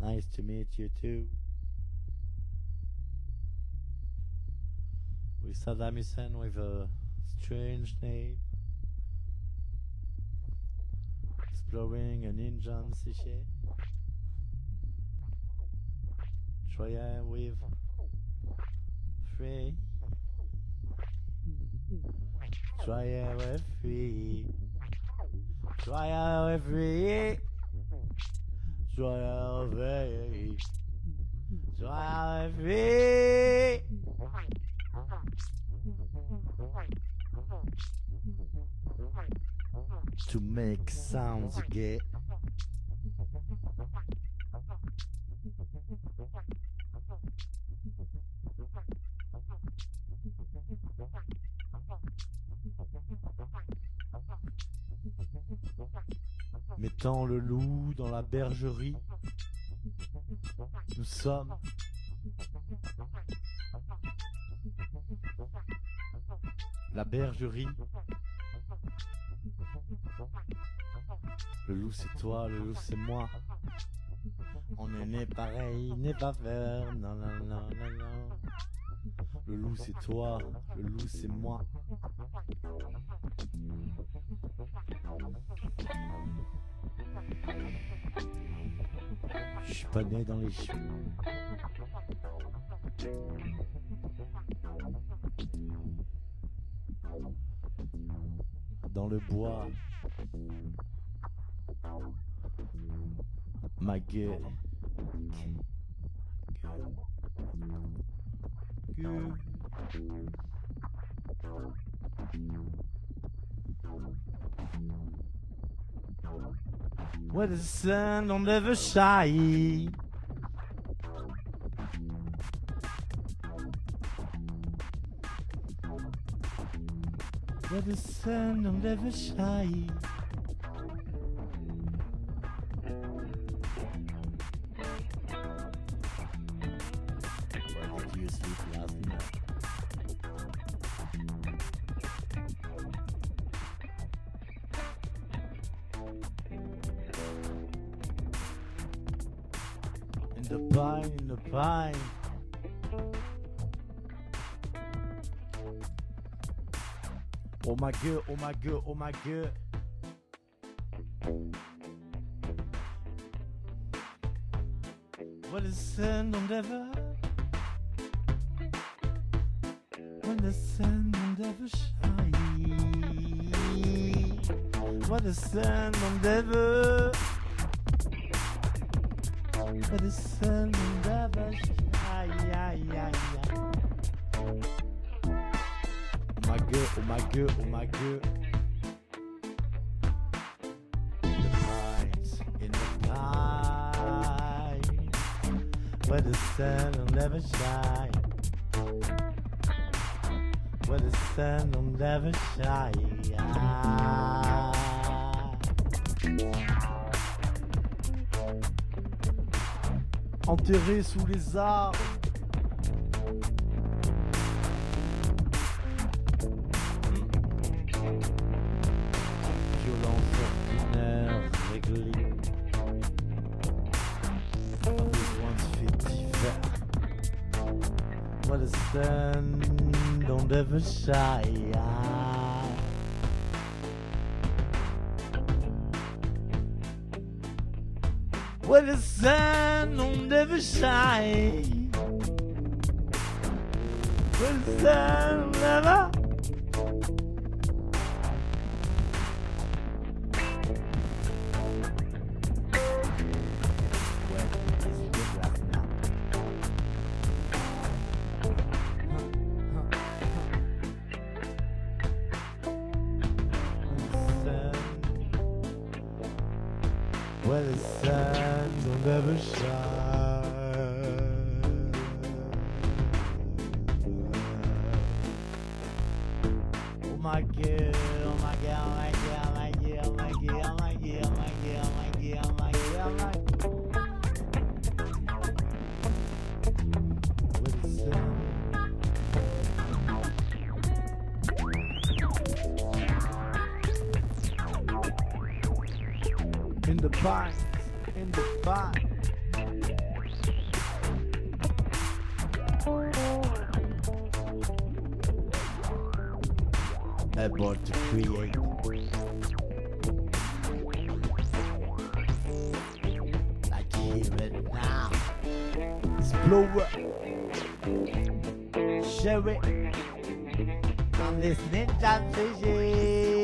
Nice to meet you too. With Saddam Hussein with a strange name. Exploring an Indian psyche. Troya with free. Troya with free. Troya with free. Troya with free. Troya with free. To make sounds gay. Mettant le loup dans la bergerie, nous sommes la bergerie. Le loup c'est toi, le loup c'est moi. On est né pareil, n'est pas faire, non non non non non. Le loup c'est toi, le loup c'est moi. Je suis pas né dans les choux. Dans le bois. Ma gueule. Where the sun don't ever shine. Where the sun don't ever shine. Where did you sleep last night? In the pine. Oh my god, oh my god, oh my god. What is sun don't ever? When the sun don't ever shine. What the sun don't ever? But the sun will never shine. Oh my god, oh my god, oh my god. In the pines, in the pine. Where the sun will never shine. Where the sun will never shine. Enterré sous les arbres. Violence ordinaire réglée. Pas besoin de faits divers. What the sun don't ever shine. Where the sun don't ever shine. Where the sun never. Where the sun don't ever shine. Oh my god, oh my god, oh my god, oh my god, oh my god, oh my god, oh my god, oh my god, oh my god, oh my god. Where the sun. In the pines, in the pines. Able to create. Like even now. Explorer. Share it. On this ninja fishing.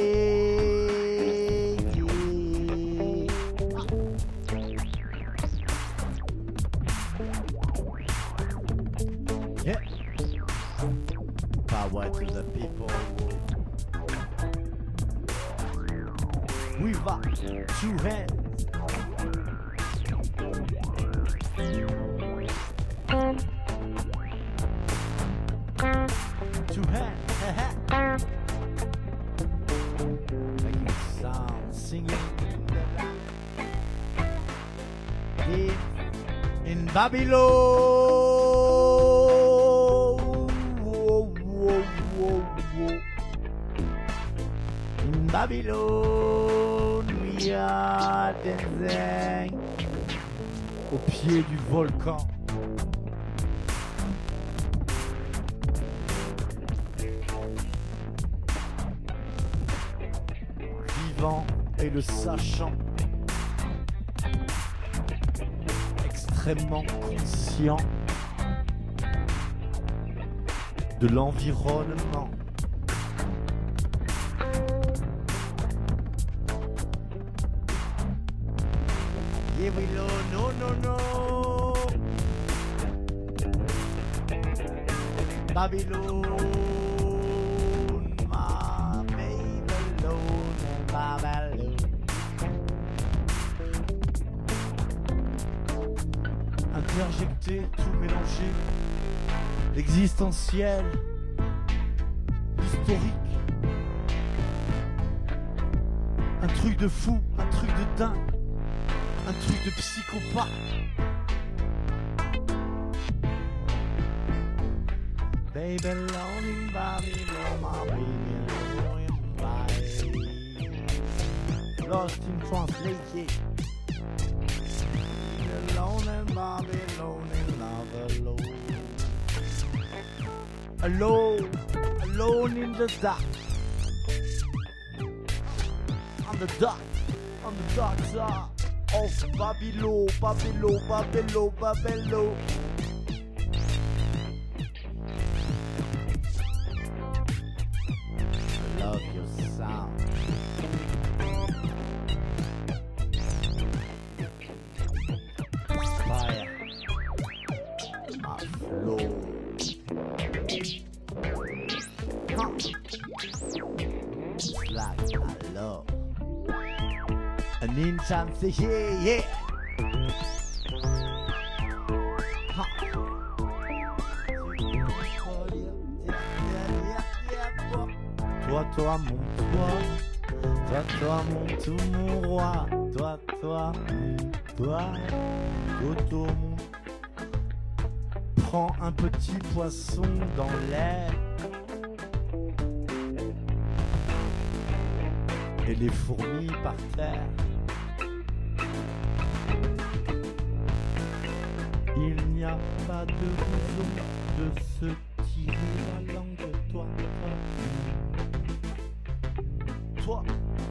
Yeah. Power to the people. We va, two hands. Two hands. Making sound, singing in Babylon. In Babylon, we are dancing au pied du volcan. Vivant et le sachant, extrêmement conscient de l'environnement. Yeah, we know, no. Babylon, my Babylon, Babylon. Interjecté, tout mélangé, l'existentiel, l'historique, un truc de fou, un truc de dingue. Un truc de psychopathe. Babylon in Babylon, my Babylon in Babylon. Lost in translation. Alone in Babylon in love alone. Alone in the dark. On the dark side. Of Babylon. Love your sound. Fire. My flow. Like I love. An instance, yeah. Toi, mon tout mon roi. Toi, Toto, mon. Prends un petit poisson dans l'air. Et les fourmis par terre. Il n'y a pas de raison de se tirer la langue de toi. Toi,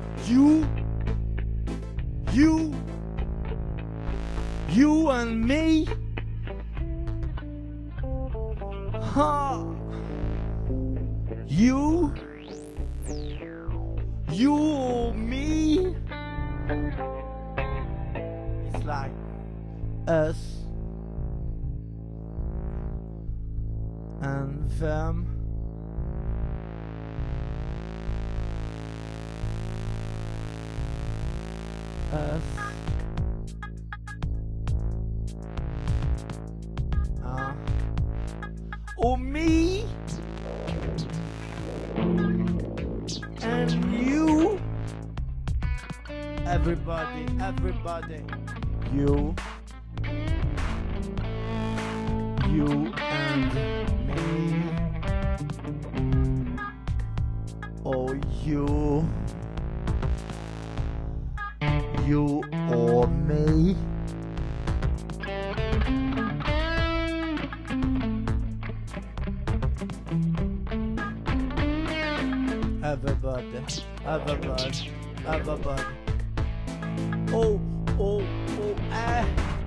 you and me. Huh. You, me. It's like us and them. Us. Oh, me and you. Everybody. You and me. Oh, you or me. Ababan, Ababan. Oh, oh, oh, ah.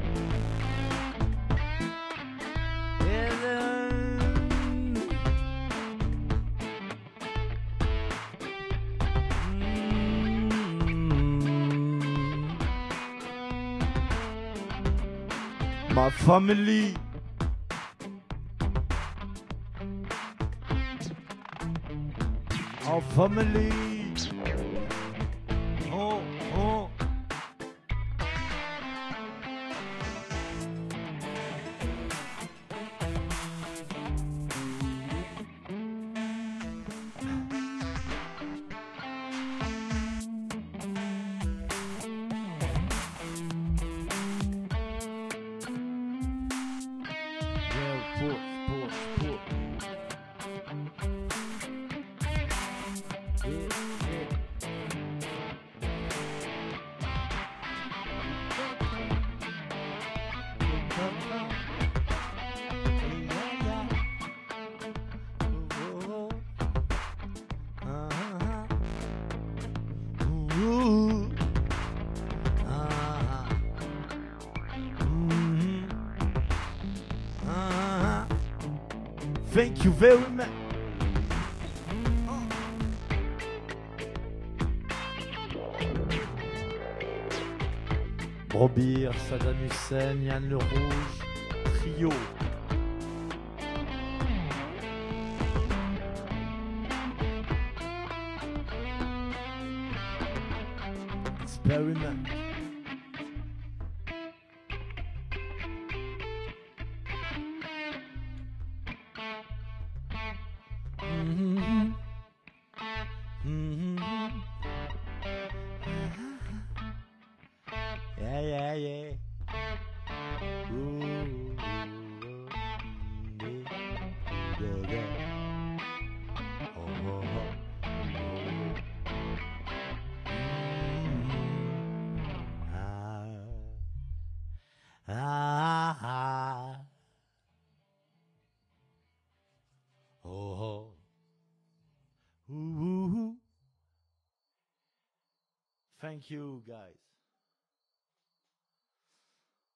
My family. Our family. Oh, oh. Yeah, sports. Thank you very much. Brobir, Saddam Hussein, Yann Le Rouge, Trio. Experiment. Yeah. Ooh, yeah. Thank you, guys.